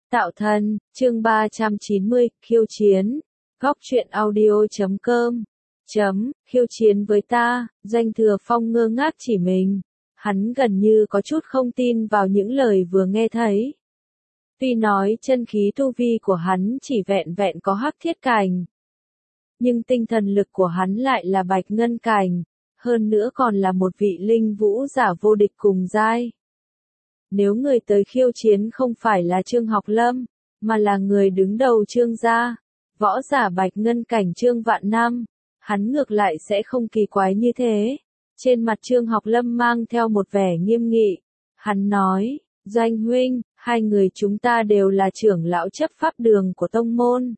Tạo thân, chương 390, khiêu chiến. Góc truyện audio.com. Khiêu chiến với ta, Doanh Thừa Phong ngơ ngác chỉ mình. Hắn gần như có chút không tin vào những lời vừa nghe thấy. Tuy nói chân khí tu vi của hắn chỉ vẹn vẹn có hắc thiết cảnh, nhưng tinh thần lực của hắn lại là bạch ngân cảnh, hơn nữa còn là một vị linh vũ giả vô địch cùng giai. Nếu người tới khiêu chiến không phải là Trương Học Lâm, mà là người đứng đầu Trương gia, võ giả bạch ngân cảnh Trương Vạn Nam, hắn ngược lại sẽ không kỳ quái như thế. Trên mặt Trương Học Lâm mang theo một vẻ nghiêm nghị. Hắn nói, Doanh huynh, hai người chúng ta đều là trưởng lão chấp pháp đường của tông môn.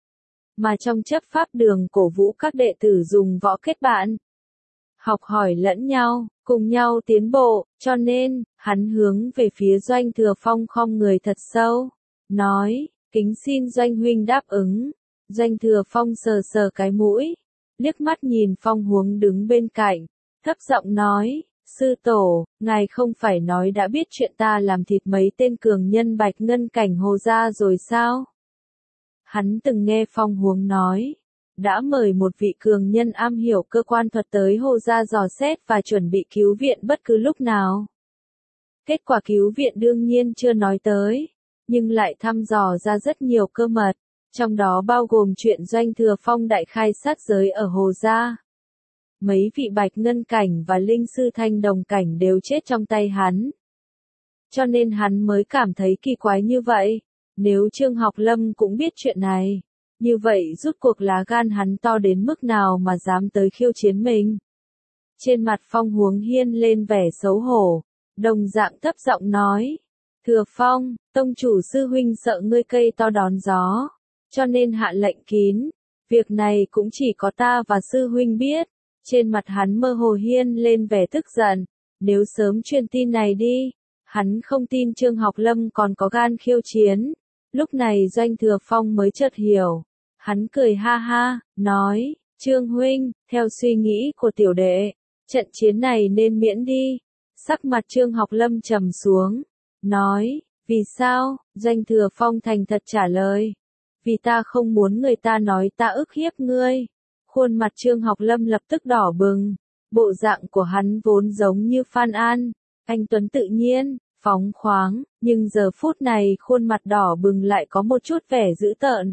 Mà trong chấp pháp đường cổ vũ các đệ tử dùng võ kết bạn, học hỏi lẫn nhau, cùng nhau tiến bộ, cho nên, hắn hướng về phía Doanh Thừa Phong khom người thật sâu, nói, kính xin Doanh huynh đáp ứng. Doanh Thừa Phong sờ sờ cái mũi, liếc mắt nhìn Phong Huống đứng bên cạnh, thấp giọng nói, sư tổ, ngài không phải nói đã biết chuyện ta làm thịt mấy tên cường nhân bạch ngân cảnh Hồ gia rồi sao? Hắn từng nghe Phong Huống nói, đã mời một vị cường nhân am hiểu cơ quan thuật tới Hồ gia dò xét và chuẩn bị cứu viện bất cứ lúc nào. Kết quả cứu viện đương nhiên chưa nói tới, nhưng lại thăm dò ra rất nhiều cơ mật, trong đó bao gồm chuyện Doanh Thừa Phong đại khai sát giới ở Hồ gia. Mấy vị bạch ngân cảnh và linh sư thanh đồng cảnh đều chết trong tay hắn. Cho nên hắn mới cảm thấy kỳ quái như vậy. Nếu Trương Học Lâm cũng biết chuyện này, như vậy rút cuộc lá gan hắn to đến mức nào mà dám tới khiêu chiến mình. Trên mặt Phong Huống hiên lên vẻ xấu hổ, đồng dạng thấp giọng nói, Thừa Phong, tông chủ sư huynh sợ ngươi cây to đón gió, cho nên hạ lệnh kín, việc này cũng chỉ có ta và sư huynh biết. Trên mặt hắn mơ hồ hiên lên vẻ tức giận, nếu sớm truyền tin này đi, hắn không tin Trương Học Lâm còn có gan khiêu chiến. Lúc này Doanh Thừa Phong mới chợt hiểu, hắn cười ha ha, nói, Trương huynh, theo suy nghĩ của tiểu đệ, trận chiến này nên miễn đi. Sắc mặt Trương Học Lâm trầm xuống, nói, vì sao? Doanh Thừa Phong thành thật trả lời, vì ta không muốn người ta nói ta ức hiếp ngươi. Khuôn mặt Trương Học Lâm lập tức đỏ bừng, bộ dạng của hắn vốn giống như Phan An, anh tuấn tự nhiên, phóng khoáng, nhưng giờ phút này khuôn mặt đỏ bừng lại có một chút vẻ dữ tợn.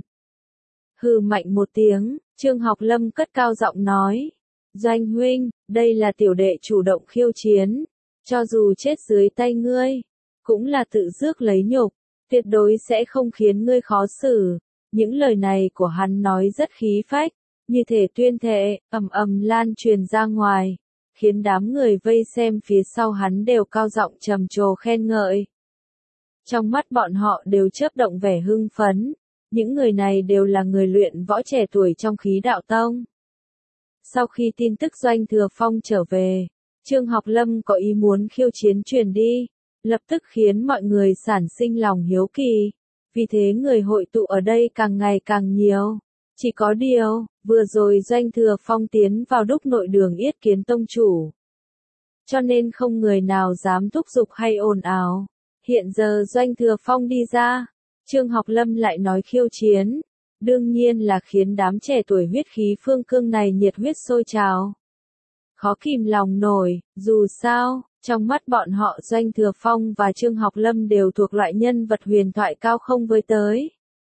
Hừ mạnh một tiếng, Trương Học Lâm cất cao giọng nói, Doanh huynh, đây là tiểu đệ chủ động khiêu chiến, cho dù chết dưới tay ngươi, cũng là tự rước lấy nhục, tuyệt đối sẽ không khiến ngươi khó xử. Những lời này của hắn nói rất khí phách, như thể tuyên thệ, ầm ầm lan truyền ra ngoài, khiến đám người vây xem phía sau hắn đều cao giọng trầm trồ khen ngợi. Trong mắt bọn họ đều chớp động vẻ hưng phấn, những người này đều là người luyện võ trẻ tuổi trong khí đạo tông. Sau khi tin tức Doanh Thừa Phong trở về, Trương Học Lâm có ý muốn khiêu chiến truyền đi, lập tức khiến mọi người sản sinh lòng hiếu kỳ, vì thế người hội tụ ở đây càng ngày càng nhiều. Chỉ có điều, vừa rồi Doanh Thừa Phong tiến vào đúc nội đường yết kiến tông chủ, cho nên không người nào dám thúc giục hay ồn ào. Hiện giờ Doanh Thừa Phong đi ra, Trương Học Lâm lại nói khiêu chiến, đương nhiên là khiến đám trẻ tuổi huyết khí phương cương này nhiệt huyết sôi trào. Khó kìm lòng nổi, dù sao, trong mắt bọn họ Doanh Thừa Phong và Trương Học Lâm đều thuộc loại nhân vật huyền thoại cao không với tới.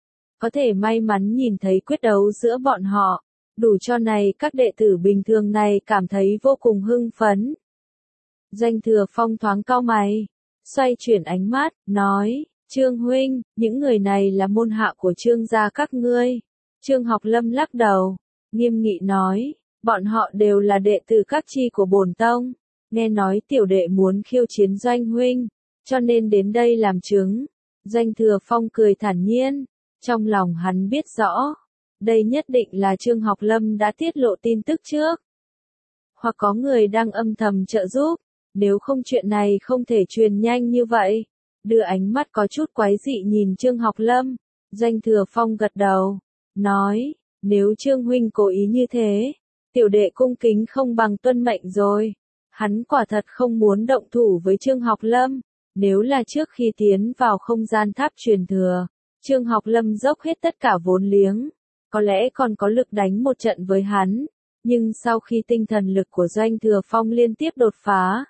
Có thể may mắn nhìn thấy quyết đấu giữa bọn họ, đủ cho này các đệ tử bình thường này cảm thấy vô cùng hưng phấn. Doanh Thừa Phong thoáng cau mày, xoay chuyển ánh mắt, nói, Trương huynh, những người này là môn hạ của Trương gia các ngươi. Trương Học Lâm lắc đầu, nghiêm nghị nói, bọn họ đều là đệ tử các chi của bổn tông, nghe nói tiểu đệ muốn khiêu chiến Doanh huynh, cho nên đến đây làm chứng. Doanh Thừa Phong cười thản nhiên. Trong lòng hắn biết rõ, đây nhất định là Trương Học Lâm đã tiết lộ tin tức trước. Hoặc có người đang âm thầm trợ giúp, nếu không chuyện này không thể truyền nhanh như vậy. Đưa ánh mắt có chút quái dị nhìn Trương Học Lâm, Doanh Thừa Phong gật đầu, nói, nếu Trương huynh cố ý như thế, tiểu đệ cung kính không bằng tuân mệnh rồi. Hắn quả thật không muốn động thủ với Trương Học Lâm, nếu là trước khi tiến vào không gian tháp truyền thừa, Trương Học Lâm dốc hết tất cả vốn liếng, có lẽ còn có lực đánh một trận với hắn, nhưng sau khi tinh thần lực của Doanh Thừa Phong liên tiếp đột phá,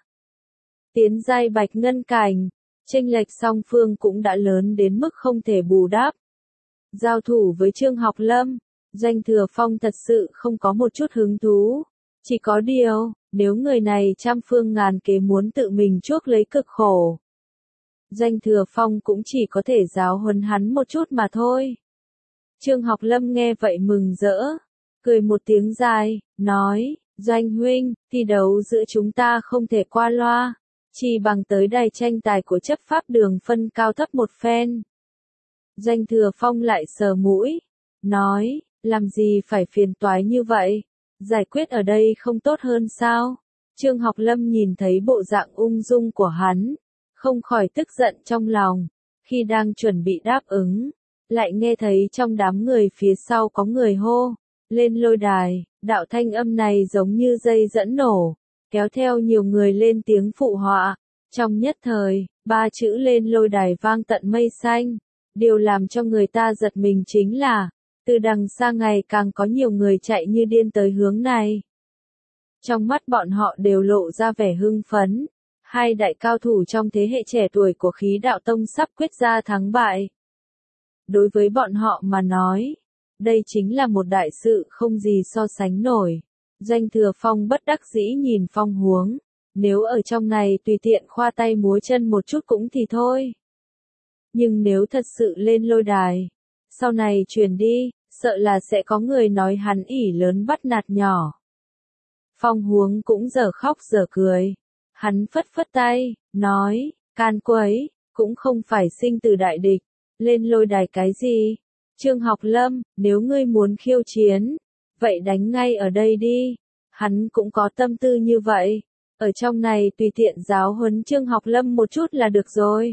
tiến giai bạch ngân cảnh, chênh lệch song phương cũng đã lớn đến mức không thể bù đắp. Giao thủ với Trương Học Lâm, Doanh Thừa Phong thật sự không có một chút hứng thú, chỉ có điều, nếu người này trăm phương ngàn kế muốn tự mình chuốc lấy cực khổ, Doanh Thừa Phong cũng chỉ có thể giáo huấn hắn một chút mà thôi. Trương Học Lâm nghe vậy mừng rỡ, cười một tiếng dài, nói, Doanh huynh, thi đấu giữa chúng ta không thể qua loa, chỉ bằng tới đài tranh tài của chấp pháp đường phân cao thấp một phen. Doanh Thừa Phong lại sờ mũi, nói, làm gì phải phiền toái như vậy, giải quyết ở đây không tốt hơn sao? Trương Học Lâm nhìn thấy bộ dạng ung dung của hắn, không khỏi tức giận trong lòng, khi đang chuẩn bị đáp ứng, lại nghe thấy trong đám người phía sau có người hô, lên lôi đài, đạo thanh âm này giống như dây dẫn nổ, kéo theo nhiều người lên tiếng phụ họa, trong nhất thời, 3 chữ lên lôi đài vang tận mây xanh, điều làm cho người ta giật mình chính là, từ đằng xa ngày càng có nhiều người chạy như điên tới hướng này. Trong mắt bọn họ đều lộ ra vẻ hưng phấn, hai đại cao thủ trong thế hệ trẻ tuổi của Khí Đạo Tông sắp quyết ra thắng bại. Đối với bọn họ mà nói, đây chính là một đại sự không gì so sánh nổi. Doanh Thừa Phong bất đắc dĩ nhìn Phong Huống, nếu ở trong này tùy tiện khoa tay múa chân một chút cũng thì thôi. Nhưng nếu thật sự lên lôi đài, sau này truyền đi, sợ là sẽ có người nói hắn ỷ lớn bắt nạt nhỏ. Phong Huống cũng dở khóc dở cười. Hắn phất phất tay, nói, can quấy, cũng không phải sinh từ đại địch, lên lôi đài cái gì? Trương Học Lâm, nếu ngươi muốn khiêu chiến, vậy đánh ngay ở đây đi. Hắn cũng có tâm tư như vậy, ở trong này tùy tiện giáo huấn Trương Học Lâm một chút là được rồi.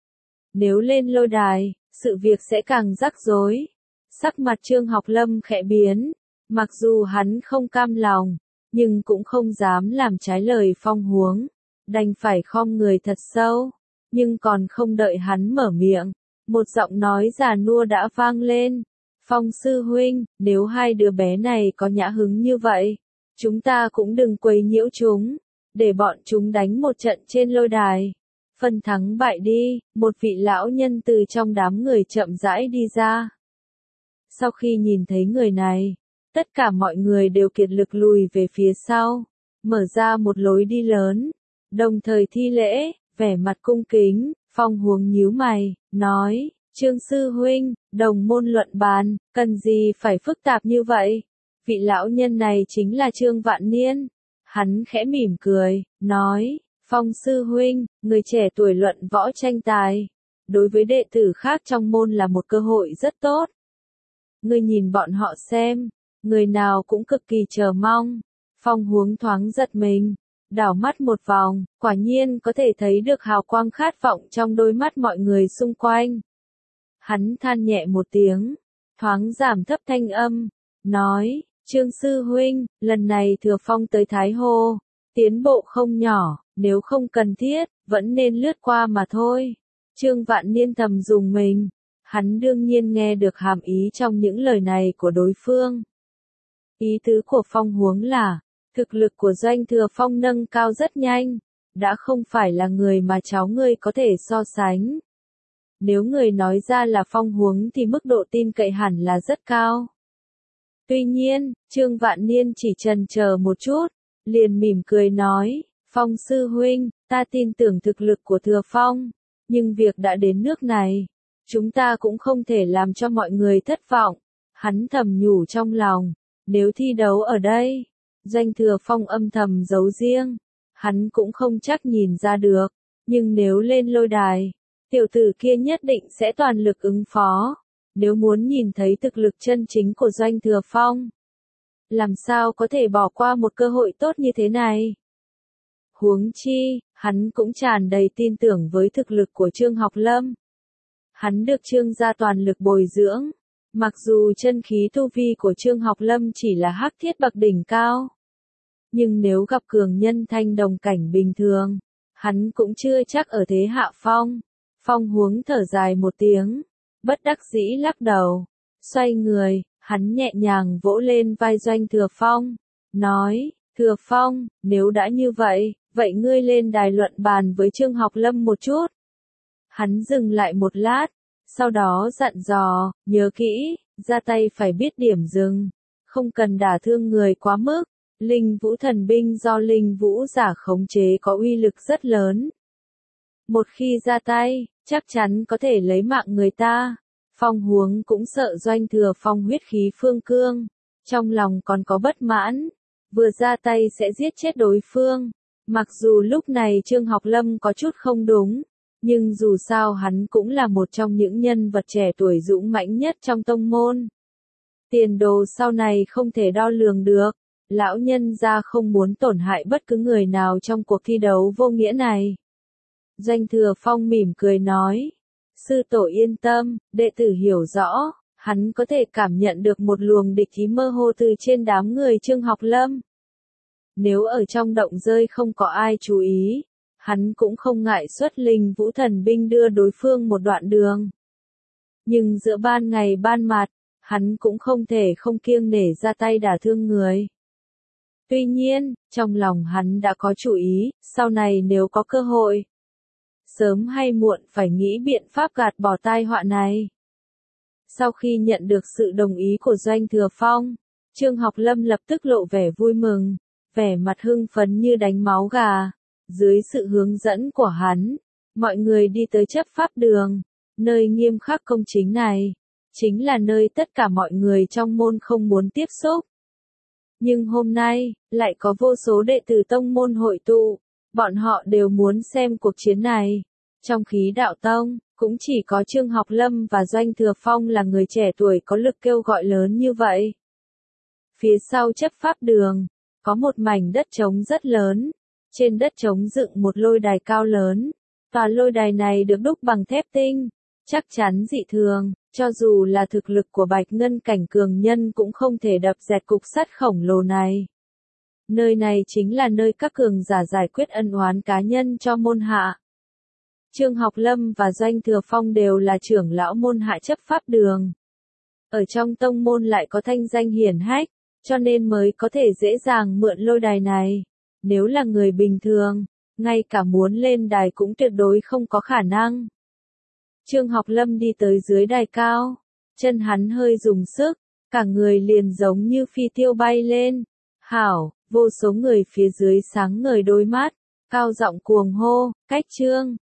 Nếu lên lôi đài, sự việc sẽ càng rắc rối. Sắc mặt Trương Học Lâm khẽ biến, mặc dù hắn không cam lòng, nhưng cũng không dám làm trái lời Phong Huống, đành phải khom người thật sâu, nhưng còn không đợi hắn mở miệng, một giọng nói già nua đã vang lên, Phong sư huynh, nếu hai đứa bé này có nhã hứng như vậy, chúng ta cũng đừng quấy nhiễu chúng, để bọn chúng đánh một trận trên lôi đài, phân thắng bại đi, một vị lão nhân từ trong đám người chậm rãi đi ra. Sau khi nhìn thấy người này, tất cả mọi người đều kiệt lực lùi về phía sau, mở ra một lối đi lớn, đồng thời thi lễ, vẻ mặt cung kính, Phong Huống nhíu mày, nói, Trương sư huynh, đồng môn luận bàn, cần gì phải phức tạp như vậy? Vị lão nhân này chính là Trương Vạn Niên. Hắn khẽ mỉm cười, nói, Phong sư huynh, người trẻ tuổi luận võ tranh tài, đối với đệ tử khác trong môn là một cơ hội rất tốt. Ngươi nhìn bọn họ xem, người nào cũng cực kỳ chờ mong. Phong Huống thoáng giật mình, đảo mắt một vòng, quả nhiên có thể thấy được hào quang khát vọng trong đôi mắt mọi người xung quanh. Hắn than nhẹ một tiếng, thoáng giảm thấp thanh âm, nói, Trương sư huynh, lần này Thừa Phong tới Thái Hồ, tiến bộ không nhỏ, nếu không cần thiết, vẫn nên lướt qua mà thôi. Trương Vạn Niên thầm dùng mình, hắn đương nhiên nghe được hàm ý trong những lời này của đối phương. Ý tứ của Phong Huống là, thực lực của Doanh Thừa Phong nâng cao rất nhanh, đã không phải là người mà cháu ngươi có thể so sánh. Nếu người nói ra là Phong Huống thì mức độ tin cậy hẳn là rất cao. Tuy nhiên, Trương Vạn Niên chỉ chần chờ một chút, liền mỉm cười nói, Phong sư huynh, ta tin tưởng thực lực của Thừa Phong, nhưng việc đã đến nước này, chúng ta cũng không thể làm cho mọi người thất vọng. Hắn thầm nhủ trong lòng, nếu thi đấu ở đây, Doanh Thừa Phong âm thầm giấu riêng, hắn cũng không chắc nhìn ra được, nhưng nếu lên lôi đài, tiểu tử kia nhất định sẽ toàn lực ứng phó, nếu muốn nhìn thấy thực lực chân chính của Doanh Thừa Phong. Làm sao có thể bỏ qua một cơ hội tốt như thế này? Huống chi, hắn cũng tràn đầy tin tưởng với thực lực của Trương Học Lâm. Hắn được Trương gia toàn lực bồi dưỡng, mặc dù chân khí tu vi của Trương Học Lâm chỉ là hắc thiết bậc đỉnh cao. Nhưng nếu gặp cường nhân thanh đồng cảnh bình thường, hắn cũng chưa chắc ở thế hạ phong. Phong Huống thở dài một tiếng, bất đắc dĩ lắc đầu. Xoay người, hắn nhẹ nhàng vỗ lên vai Doanh Thừa Phong, nói, Thừa Phong, nếu đã như vậy, vậy ngươi lên đài luận bàn với Trương Học Lâm một chút. Hắn dừng lại một lát, sau đó dặn dò, nhớ kỹ, ra tay phải biết điểm dừng, không cần đả thương người quá mức. Linh Vũ thần binh do Linh Vũ giả khống chế có uy lực rất lớn. Một khi ra tay, chắc chắn có thể lấy mạng người ta. Phong Huống cũng sợ Doanh Thừa Phong huyết khí phương cương, trong lòng còn có bất mãn, vừa ra tay sẽ giết chết đối phương. Mặc dù lúc này Trương Học Lâm có chút không đúng, nhưng dù sao hắn cũng là một trong những nhân vật trẻ tuổi dũng mãnh nhất trong tông môn. Tiền đồ sau này không thể đo lường được, lão nhân gia không muốn tổn hại bất cứ người nào trong cuộc thi đấu vô nghĩa này. Doanh Thừa Phong mỉm cười nói, sư tổ yên tâm, đệ tử hiểu rõ, hắn có thể cảm nhận được một luồng địch ý mơ hồ từ trên đám người Trương Học Lâm. Nếu ở trong động rơi không có ai chú ý, hắn cũng không ngại xuất Linh Vũ thần binh đưa đối phương một đoạn đường. Nhưng giữa ban ngày ban mặt, hắn cũng không thể không kiêng nể ra tay đả thương người. Tuy nhiên, trong lòng hắn đã có chủ ý, sau này nếu có cơ hội, sớm hay muộn phải nghĩ biện pháp gạt bỏ tai họa này. Sau khi nhận được sự đồng ý của Doanh Thừa Phong, Trương Học Lâm lập tức lộ vẻ vui mừng, vẻ mặt hưng phấn như đánh máu gà. Dưới sự hướng dẫn của hắn, mọi người đi tới chấp pháp đường, nơi nghiêm khắc công chính này, chính là nơi tất cả mọi người trong môn không muốn tiếp xúc. Nhưng hôm nay, lại có vô số đệ tử tông môn hội tụ, bọn họ đều muốn xem cuộc chiến này. Trong khí đạo tông, cũng chỉ có Trương Học Lâm và Doanh Thừa Phong là người trẻ tuổi có lực kêu gọi lớn như vậy. Phía sau chấp pháp đường, có một mảnh đất trống rất lớn. Trên đất trống dựng một lôi đài cao lớn. Tòa lôi đài này được đúc bằng thép tinh, chắc chắn dị thường, cho dù là thực lực của Bạch Ngân cảnh cường nhân cũng không thể đập dẹt cục sắt khổng lồ này. Nơi này chính là nơi các cường giả giải quyết ân oán cá nhân cho môn hạ. Trương Học Lâm và Doanh Thừa Phong đều là trưởng lão môn hạ chấp pháp đường. Ở trong tông môn lại có thanh danh hiển hách, cho nên mới có thể dễ dàng mượn lôi đài này. Nếu là người bình thường, ngay cả muốn lên đài cũng tuyệt đối không có khả năng. Trương Học Lâm đi tới dưới đài cao, chân hắn hơi dùng sức, cả người liền giống như phi tiêu bay lên. Hảo, vô số người phía dưới sáng ngời đôi mắt, cao giọng cuồng hô, cách Trương,